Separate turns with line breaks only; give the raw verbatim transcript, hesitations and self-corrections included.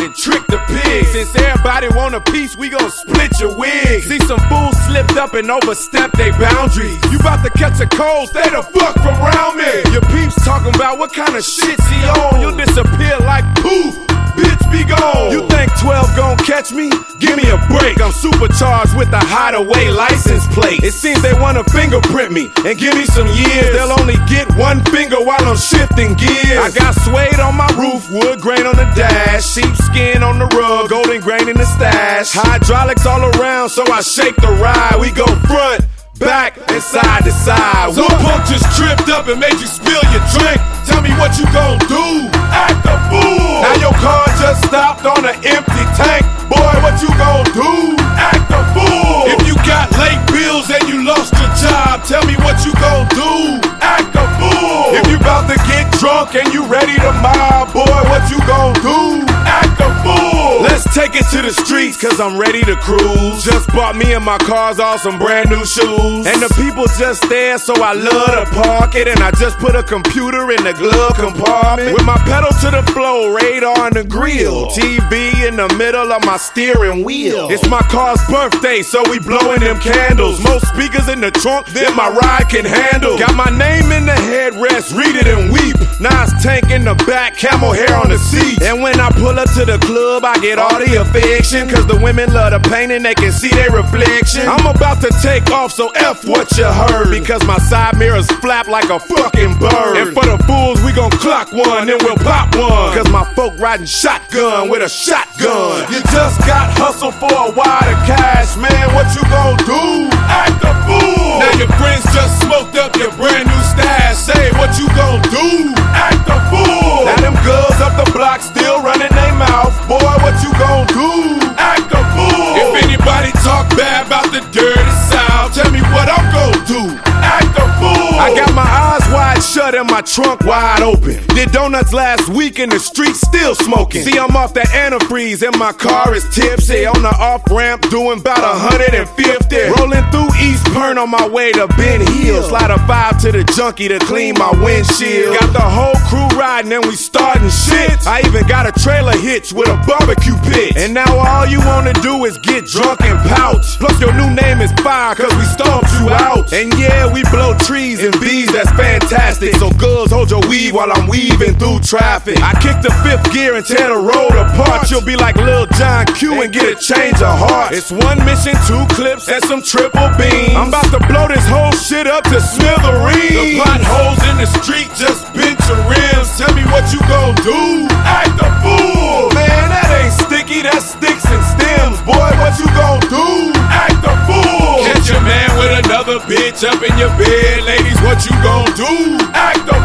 and trick the pigs. Since everybody want a piece, we gon' split your wig. See some fools slipped up and overstepped their boundaries. You bout to catch a cold, stay the fuck from around me. Your peeps talking about what kind of shit's he on. You'll disappear like poof, bitch be gone. You think twelve gon' catch me? Give me a break. I'm supercharged with a hideaway license plate. It seems they wanna fingerprint me and give me some years. They'll only get one finger while I'm shifting gears. I got suede on my roof, wood grain on the dash, sheepskin on the rug, golden grain in the stash. Hydraulics all around, so I shake the ride. We go front, back, and side to side. Some punk just tripped up and made you spill your drink. Tell me what you gon' do? Act a fool. Now your car just stopped on an empty tank. Boy, what you gon' do? Act a fool. If you got late bills and you lost your job, tell me what you gon' do? Act a fool. If you bout to get drunk and you ready to mob, boy, what you gon' do? Act a fool. Let's take it to the streets, cause I'm ready to cruise. Just bought me and my cars all some brand new shoes. And the people just there, so I love to park it. And I just put a computer in the glove compartment. With my pedal to the floor, radar in the grill, T V in the middle of my steering wheel. It's my car's birthday, so we blowing them candles. Most speakers in the trunk than my ride can handle. Got my name in the headrest, read it and weep. Nas tank in the back, camel hair on the seat. And when I pull up to the club, I get all the affection, cause the women love the pain and they can see their reflection. I'm about to take off, so F what you heard, because my side mirrors flap like a fucking bird. And for the fools, we gon' clock one, then we'll pop one, cause my folk riding shotgun with a shotgun. You just got hustle for a wad of cash, man, what you gon' do? Act a fool. Now your friends just smoked up your brand new stash. Say what you gon' do? Act a fool. Now them girls up the block still running their mouth. Boy, what you gon' do? Act a fool. If anybody talk bad about the dirty South, tell me what I'm gon' do. Act a fool. I got my eyes wide shut and my trunk wide open. Did donuts last week in the street, still smoking. See, I'm off that antifreeze and my car is tipsy. On the off-ramp doing about one hundred fifty. Rolling through East Pern on my way to Ben Hill. Slide a five to the junkie to clean my windshield. Got the whole crew riding and we starting shit. I even got a trailer hitch with a barbecue pit. And now all you wanna do is get drunk and pout. Plus your new name is fire, cause we stomped you out. And yeah, we blow trees and bees, that's fantastic. So girls, hold your weave while I'm weaving through traffic. I kick the fifth gear and tear the road apart. You'll be like Lil John Q and get a change of heart. It's one mission, two clips, and some triple beams. I'm about to blow this whole shit up to smithereens. The potholes in the street just bent your rims. Tell me what you gon' do? Act a fool. Man, that ain't sticky, that's sticks and stems. Boy, what you gon' do? Act a fool. Catch your man with another bitch up in your bed. Ladies, what you gon' do? Act a